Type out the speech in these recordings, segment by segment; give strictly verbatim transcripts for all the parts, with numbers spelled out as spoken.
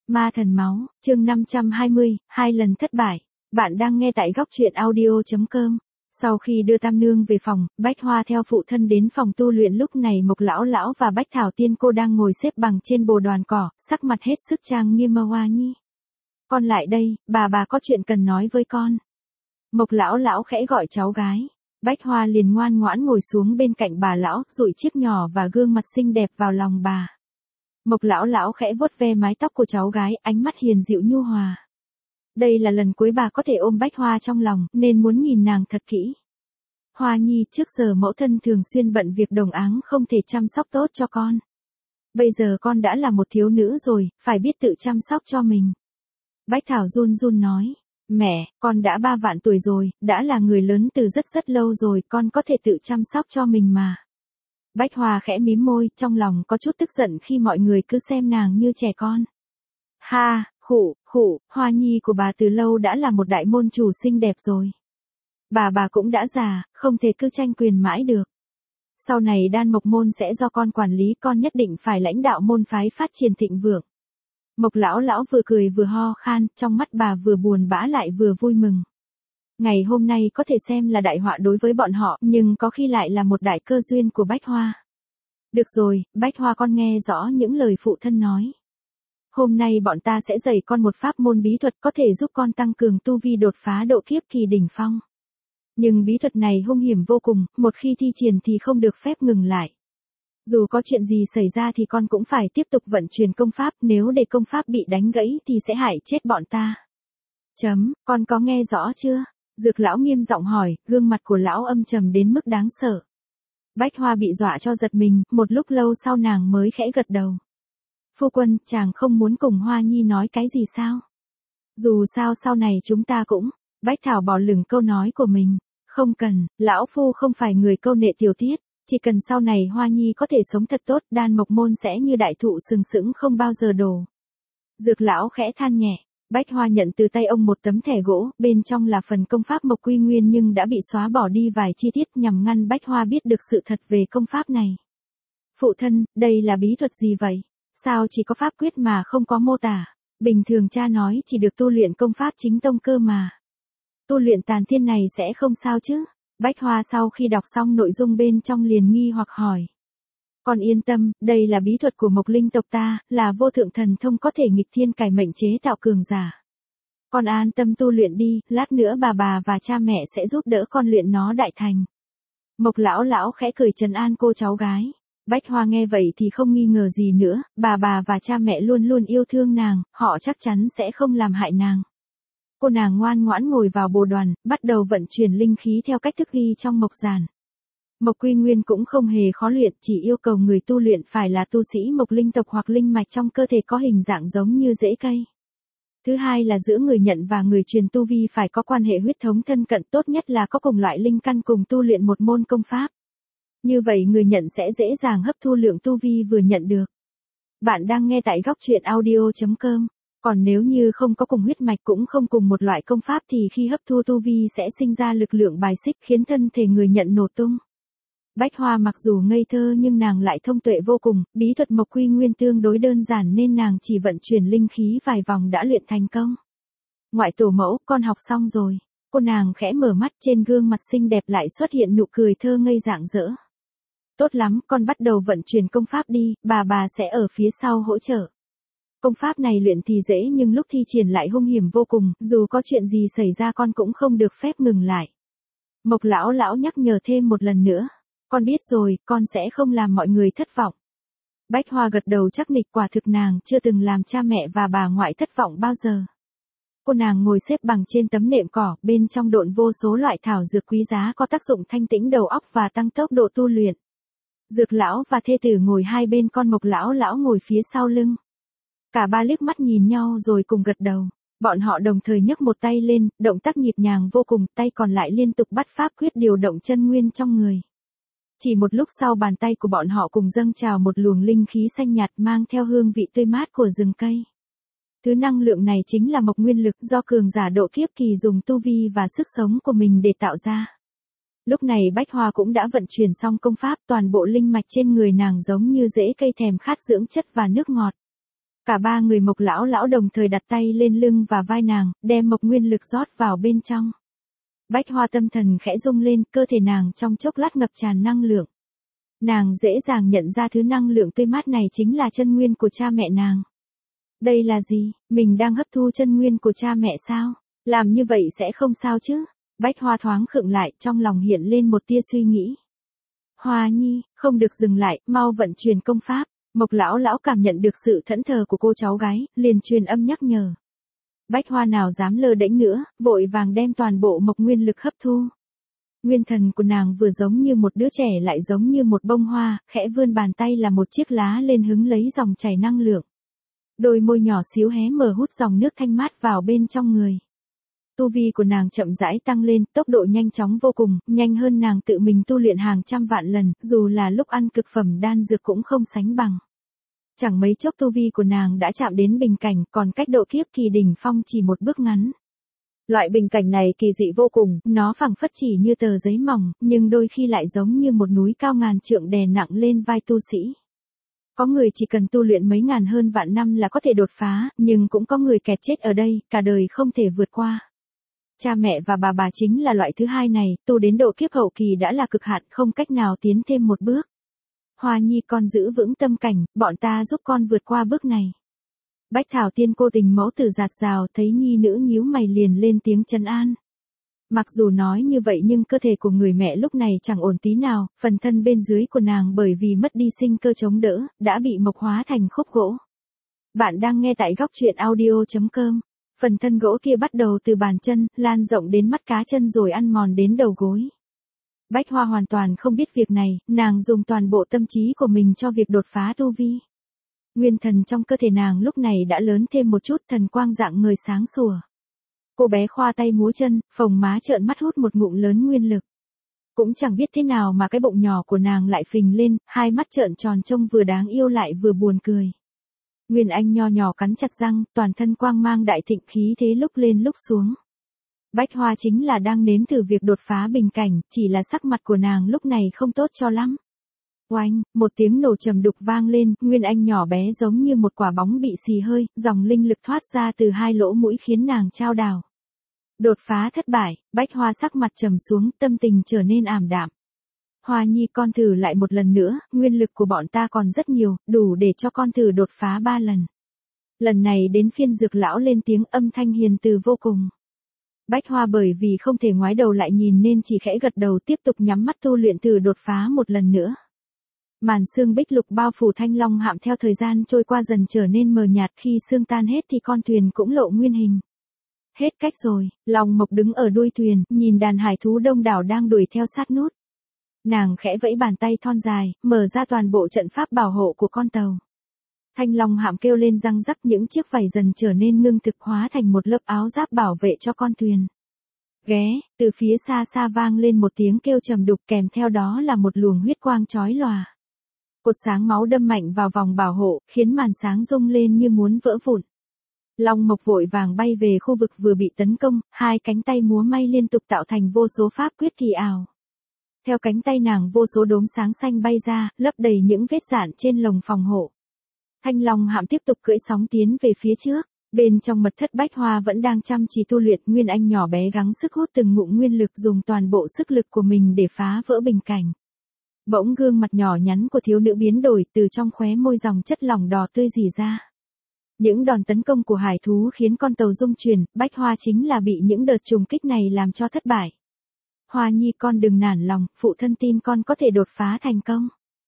Ma thần máu, chương năm trăm hai mươi, hai lần thất bại. Bạn đang nghe tại góc truyện audio chấm com. Sau khi đưa Tam Nương về phòng, Bách Hoa theo phụ thân đến phòng tu luyện. Lúc này Mộc lão lão và Bách Thảo tiên cô đang ngồi xếp bằng trên bồ đoàn cỏ, sắc mặt hết sức trang nghiêm. Hoa Nhi, con lại đây, bà bà có chuyện cần nói với con. Mộc lão lão khẽ gọi cháu gái. Bách Hoa liền ngoan ngoãn ngồi xuống bên cạnh bà lão, dụi chiếc nhỏ và gương mặt xinh đẹp vào lòng bà. Mộc lão lão khẽ vuốt ve mái tóc của cháu gái, ánh mắt hiền dịu nhu hòa. Đây là lần cuối bà có thể ôm Bách Hoa trong lòng, nên muốn nhìn nàng thật kỹ. Hoa Nhi, trước giờ mẫu thân thường xuyên bận việc đồng áng không thể chăm sóc tốt cho con. Bây giờ con đã là một thiếu nữ rồi, phải biết tự chăm sóc cho mình. Bách Thảo run run nói, mẹ, con đã ba vạn tuổi rồi, đã là người lớn từ rất rất lâu rồi, con có thể tự chăm sóc cho mình mà. Bách Hoa khẽ mím môi, trong lòng có chút tức giận khi mọi người cứ xem nàng như trẻ con. Ha, khụ, khụ, Hoa Nhi của bà từ lâu đã là một đại môn chủ xinh đẹp rồi. Bà bà cũng đã già, không thể cứ tranh quyền mãi được. Sau này Đan Mộc môn sẽ do con quản lý, con nhất định phải lãnh đạo môn phái phát triển thịnh vượng. Mộc lão lão vừa cười vừa ho khan, trong mắt bà vừa buồn bã lại vừa vui mừng. Ngày hôm nay có thể xem là đại họa đối với bọn họ, nhưng có khi lại là một đại cơ duyên của Bách Hoa. Được rồi, Bách Hoa, con nghe rõ những lời phụ thân nói. Hôm nay bọn ta sẽ dạy con một pháp môn bí thuật có thể giúp con tăng cường tu vi, đột phá độ kiếp kỳ đỉnh phong. Nhưng bí thuật này hung hiểm vô cùng, một khi thi triển thì không được phép ngừng lại. Dù có chuyện gì xảy ra thì con cũng phải tiếp tục vận chuyển công pháp, nếu để công pháp bị đánh gãy thì sẽ hại chết bọn ta. Chấm, con có nghe rõ chưa? Dược lão nghiêm giọng hỏi, gương mặt của lão âm trầm đến mức đáng sợ. Bách Hoa bị dọa cho giật mình, một lúc lâu sau nàng mới khẽ gật đầu. Phu quân, chàng không muốn cùng Hoa Nhi nói cái gì sao? Dù sao sau này chúng ta cũng... Bách Thảo bỏ lửng câu nói của mình. Không cần, lão phu không phải người câu nệ tiểu tiết. Chỉ cần sau này Hoa Nhi có thể sống thật tốt, Đan Mộc môn sẽ như đại thụ sừng sững không bao giờ đổ. Dược lão khẽ than nhẹ. Bách Hoa nhận từ tay ông một tấm thẻ gỗ, bên trong là phần công pháp Mộc Quy Nguyên nhưng đã bị xóa bỏ đi vài chi tiết nhằm ngăn Bách Hoa biết được sự thật về công pháp này. Phụ thân, đây là bí thuật gì vậy? Sao chỉ có pháp quyết mà không có mô tả? Bình thường cha nói chỉ được tu luyện công pháp chính tông cơ mà. Tu luyện tàn thiên này sẽ không sao chứ? Bách Hoa sau khi đọc xong nội dung bên trong liền nghi hoặc hỏi. Con yên tâm, đây là bí thuật của Mộc Linh tộc ta, là vô thượng thần thông có thể nghịch thiên cải mệnh chế tạo cường giả. Con an tâm tu luyện đi, lát nữa bà bà và cha mẹ sẽ giúp đỡ con luyện nó đại thành. Mộc lão lão khẽ cười trấn an cô cháu gái. Bách Hoa nghe vậy thì không nghi ngờ gì nữa, bà bà và cha mẹ luôn luôn yêu thương nàng, họ chắc chắn sẽ không làm hại nàng. Cô nàng ngoan ngoãn ngồi vào bồ đoàn, bắt đầu vận chuyển linh khí theo cách thức ghi trong Mộc Giản. Mộc Quy Nguyên cũng không hề khó luyện, chỉ yêu cầu người tu luyện phải là tu sĩ Mộc Linh tộc hoặc linh mạch trong cơ thể có hình dạng giống như rễ cây. Thứ hai là giữa người nhận và người truyền tu vi phải có quan hệ huyết thống thân cận, tốt nhất là có cùng loại linh căn cùng tu luyện một môn công pháp. Như vậy người nhận sẽ dễ dàng hấp thu lượng tu vi vừa nhận được. Bạn đang nghe tại góc truyện audio chấm com. Còn nếu như không có cùng huyết mạch cũng không cùng một loại công pháp thì khi hấp thu tu vi sẽ sinh ra lực lượng bài xích khiến thân thể người nhận nổ tung. Bách Hoa mặc dù ngây thơ nhưng nàng lại thông tuệ vô cùng, bí thuật Mộc Quy Nguyên tương đối đơn giản nên nàng chỉ vận chuyển linh khí vài vòng đã luyện thành công. Ngoại tổ mẫu, con học xong rồi. Cô nàng khẽ mở mắt, trên gương mặt xinh đẹp lại xuất hiện nụ cười thơ ngây rạng rỡ. Tốt lắm, con bắt đầu vận chuyển công pháp đi, bà bà sẽ ở phía sau hỗ trợ. Công pháp này luyện thì dễ nhưng lúc thi triển lại hung hiểm vô cùng, dù có chuyện gì xảy ra con cũng không được phép ngừng lại. Mộc lão lão nhắc nhở thêm một lần nữa. Con biết rồi, con sẽ không làm mọi người thất vọng. Bách Hoa gật đầu chắc nịch, quả thực nàng chưa từng làm cha mẹ và bà ngoại thất vọng bao giờ. Cô nàng ngồi xếp bằng trên tấm nệm cỏ, bên trong độn vô số loại thảo dược quý giá có tác dụng thanh tĩnh đầu óc và tăng tốc độ tu luyện. Dược lão và thê tử ngồi hai bên, con Mộc lão lão ngồi phía sau lưng. Cả ba liếc mắt nhìn nhau rồi cùng gật đầu. Bọn họ đồng thời nhấc một tay lên, động tác nhịp nhàng vô cùng, tay còn lại liên tục bắt pháp quyết điều động chân nguyên trong người. Chỉ một lúc sau bàn tay của bọn họ cùng dâng trào một luồng linh khí xanh nhạt mang theo hương vị tươi mát của rừng cây. Thứ năng lượng này chính là mộc nguyên lực do cường giả độ kiếp kỳ dùng tu vi và sức sống của mình để tạo ra. Lúc này Bách Hoa cũng đã vận chuyển xong công pháp, toàn bộ linh mạch trên người nàng giống như rễ cây thèm khát dưỡng chất và nước ngọt. Cả ba người Mộc lão lão đồng thời đặt tay lên lưng và vai nàng, đem Mộc nguyên lực rót vào bên trong. Bách Hoa tâm thần khẽ rung lên, cơ thể nàng trong chốc lát ngập tràn năng lượng. Nàng dễ dàng nhận ra thứ năng lượng tươi mát này chính là chân nguyên của cha mẹ nàng. Đây là gì? Mình đang hấp thu chân nguyên của cha mẹ sao? Làm như vậy sẽ không sao chứ? Bách Hoa thoáng khựng lại, trong lòng hiện lên một tia suy nghĩ. Hoa nhi, không được dừng lại, mau vận chuyển công pháp. Mộc lão lão cảm nhận được sự thẫn thờ của cô cháu gái, liền truyền âm nhắc nhở. Bách Hoa nào dám lơ đễnh nữa, vội vàng đem toàn bộ Mộc nguyên lực hấp thu. Nguyên thần của nàng vừa giống như một đứa trẻ lại giống như một bông hoa, khẽ vươn bàn tay là một chiếc lá lên hứng lấy dòng chảy năng lượng. Đôi môi nhỏ xíu hé mở hút dòng nước thanh mát vào bên trong người. Tu vi của nàng chậm rãi tăng lên, tốc độ nhanh chóng vô cùng, nhanh hơn nàng tự mình tu luyện hàng trăm vạn lần, dù là lúc ăn cực phẩm đan dược cũng không sánh bằng. Chẳng mấy chốc tu vi của nàng đã chạm đến bình cảnh, còn cách độ kiếp kỳ đỉnh phong chỉ một bước ngắn. Loại bình cảnh này kỳ dị vô cùng, nó phẳng phất chỉ như tờ giấy mỏng, nhưng đôi khi lại giống như một núi cao ngàn trượng đè nặng lên vai tu sĩ. Có người chỉ cần tu luyện mấy ngàn hơn vạn năm là có thể đột phá, nhưng cũng có người kẹt chết ở đây, cả đời không thể vượt qua. Cha mẹ và bà bà chính là loại thứ hai này, tu đến độ kiếp hậu kỳ đã là cực hạn, không cách nào tiến thêm một bước. Hoa nhi con giữ vững tâm cảnh, bọn ta giúp con vượt qua bước này. Bách Thảo Tiên cô tình mẫu tử giạt rào, thấy nhi nữ nhíu mày liền lên tiếng trấn an. Mặc dù nói như vậy nhưng cơ thể của người mẹ lúc này chẳng ổn tí nào, phần thân bên dưới của nàng bởi vì mất đi sinh cơ chống đỡ, đã bị mộc hóa thành khúc gỗ. Bạn đang nghe tại góc truyện audio chấm com. Phần thân gỗ kia bắt đầu từ bàn chân, lan rộng đến mắt cá chân rồi ăn mòn đến đầu gối. Bách Hoa hoàn toàn không biết việc này, nàng dùng toàn bộ tâm trí của mình cho việc đột phá tu vi. Nguyên thần trong cơ thể nàng lúc này đã lớn thêm một chút, thần quang dạng người sáng sủa. Cô bé khoa tay múa chân, phồng má trợn mắt hút một ngụm lớn nguyên lực. Cũng chẳng biết thế nào mà cái bụng nhỏ của nàng lại phình lên, hai mắt trợn tròn trông vừa đáng yêu lại vừa buồn cười. Nguyên Anh nho nhỏ cắn chặt răng, toàn thân quang mang đại thịnh, khí thế lúc lên lúc xuống. Bách Hoa chính là đang nếm thử việc đột phá bình cảnh, chỉ là sắc mặt của nàng lúc này không tốt cho lắm. Oanh, một tiếng nổ trầm đục vang lên, Nguyên Anh nhỏ bé giống như một quả bóng bị xì hơi, dòng linh lực thoát ra từ hai lỗ mũi khiến nàng chao đảo. Đột phá thất bại, Bách Hoa sắc mặt trầm xuống, tâm tình trở nên ảm đạm. Hoa nhi con thử lại một lần nữa, nguyên lực của bọn ta còn rất nhiều, đủ để cho con thử đột phá ba lần. Lần này đến phiên Dược lão lên tiếng, âm thanh hiền từ vô cùng. Bách Hoa bởi vì không thể ngoái đầu lại nhìn nên chỉ khẽ gật đầu tiếp tục nhắm mắt tu luyện thử đột phá một lần nữa. Màn sương bích lục bao phủ Thanh Long hạm theo thời gian trôi qua dần trở nên mờ nhạt, khi sương tan hết thì con thuyền cũng lộ nguyên hình. Hết cách rồi, Long Mộc đứng ở đuôi thuyền, nhìn đàn hải thú đông đảo đang đuổi theo sát nút. Nàng khẽ vẫy bàn tay thon dài, mở ra toàn bộ trận pháp bảo hộ của con tàu. Thanh Long hạm kêu lên răng rắc, những chiếc vảy dần trở nên ngưng thực hóa thành một lớp áo giáp bảo vệ cho con thuyền. Ghé, từ phía xa xa vang lên một tiếng kêu trầm đục, kèm theo đó là một luồng huyết quang chói lòa. Cột sáng máu đâm mạnh vào vòng bảo hộ, khiến màn sáng rung lên như muốn vỡ vụn. Long Mộc vội vàng bay về khu vực vừa bị tấn công, hai cánh tay múa may liên tục tạo thành vô số pháp quyết kỳ ảo. Theo cánh tay nàng vô số đốm sáng xanh bay ra, lấp đầy những vết rạn trên lồng phòng hộ. Thanh Long hạm tiếp tục cưỡi sóng tiến về phía trước. Bên trong mật thất Bách Hoa vẫn đang chăm chỉ tu luyện, Nguyên Anh nhỏ bé gắng sức hút từng ngụm nguyên lực, dùng toàn bộ sức lực của mình để phá vỡ bình cảnh. Bỗng gương mặt nhỏ nhắn của thiếu nữ biến đổi, từ trong khóe môi dòng chất lỏng đỏ tươi rỉ ra. Những đòn tấn công của hải thú khiến con tàu rung chuyển, Bách Hoa chính là bị những đợt trùng kích này làm cho thất bại. Hoa nhi con đừng nản lòng, phụ thân tin con có thể đột phá thành công.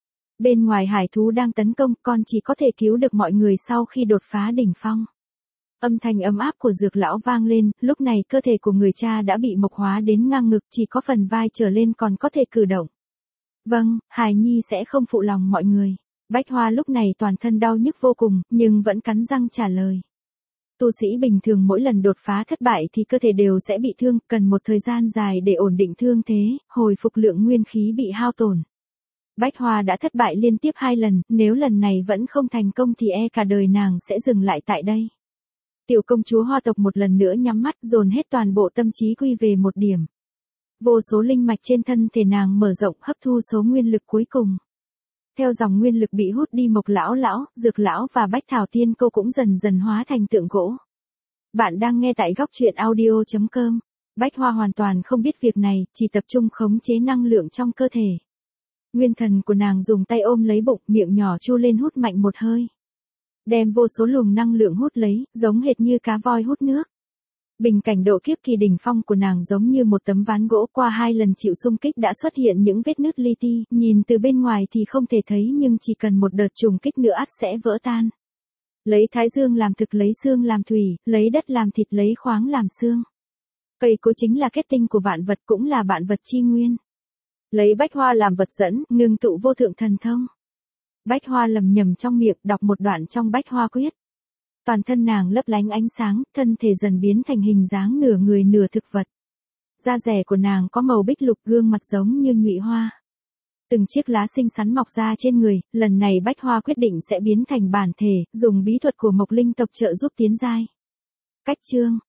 Bên ngoài hải thú đang tấn công, con chỉ có thể cứu được mọi người sau khi đột phá đỉnh phong. Âm thanh ấm áp của Dược lão vang lên, lúc này cơ thể của người cha đã bị mộc hóa đến ngang ngực, chỉ có phần vai trở lên còn có thể cử động. Vâng, hài nhi sẽ không phụ lòng mọi người. Bách Hoa lúc này toàn thân đau nhức vô cùng, nhưng vẫn cắn răng trả lời. Tu sĩ bình thường mỗi lần đột phá thất bại thì cơ thể đều sẽ bị thương, cần một thời gian dài để ổn định thương thế, hồi phục lượng nguyên khí bị hao tổn. Bách Hoa đã thất bại liên tiếp hai lần, nếu lần này vẫn không thành công thì e cả đời nàng sẽ dừng lại tại đây. Tiểu công chúa Hoa tộc một lần nữa nhắm mắt, dồn hết toàn bộ tâm trí quy về một điểm. Vô số linh mạch trên thân thể nàng mở rộng, hấp thu số nguyên lực cuối cùng. Theo dòng nguyên lực bị hút đi, Mộc lão lão, Dược lão và Bách Thảo Tiên cô cũng dần dần hóa thành tượng gỗ. Bạn đang nghe tại góc truyện audio chấm com. Bách Hoa hoàn toàn không biết việc này, chỉ tập trung khống chế năng lượng trong cơ thể. Nguyên thần của nàng dùng tay ôm lấy bụng, miệng nhỏ chu lên hút mạnh một hơi. Đem vô số luồng năng lượng hút lấy, giống hệt như cá voi hút nước. Bình cảnh độ kiếp kỳ đỉnh phong của nàng giống như một tấm ván gỗ, qua hai lần chịu xung kích đã xuất hiện những vết nứt li ti, nhìn từ bên ngoài thì không thể thấy nhưng chỉ cần một đợt trùng kích nữa ắt sẽ vỡ tan. Lấy thái dương làm thực, lấy xương làm thủy, lấy đất làm thịt, lấy khoáng làm xương. Cây cối chính là kết tinh của vạn vật, cũng là vạn vật chi nguyên. Lấy bách hoa làm vật dẫn, ngưng tụ vô thượng thần thông. Bách Hoa lầm nhầm trong miệng, đọc một đoạn trong Bách Hoa Quyết. Toàn thân nàng lấp lánh ánh sáng, thân thể dần biến thành hình dáng nửa người nửa thực vật. Da rẻ của nàng có màu bích lục, gương mặt giống như nhụy hoa. Từng chiếc lá xinh xắn mọc ra trên người, lần này Bách Hoa quyết định sẽ biến thành bản thể, dùng bí thuật của Mộc Linh tộc trợ giúp tiến giai. Cách chương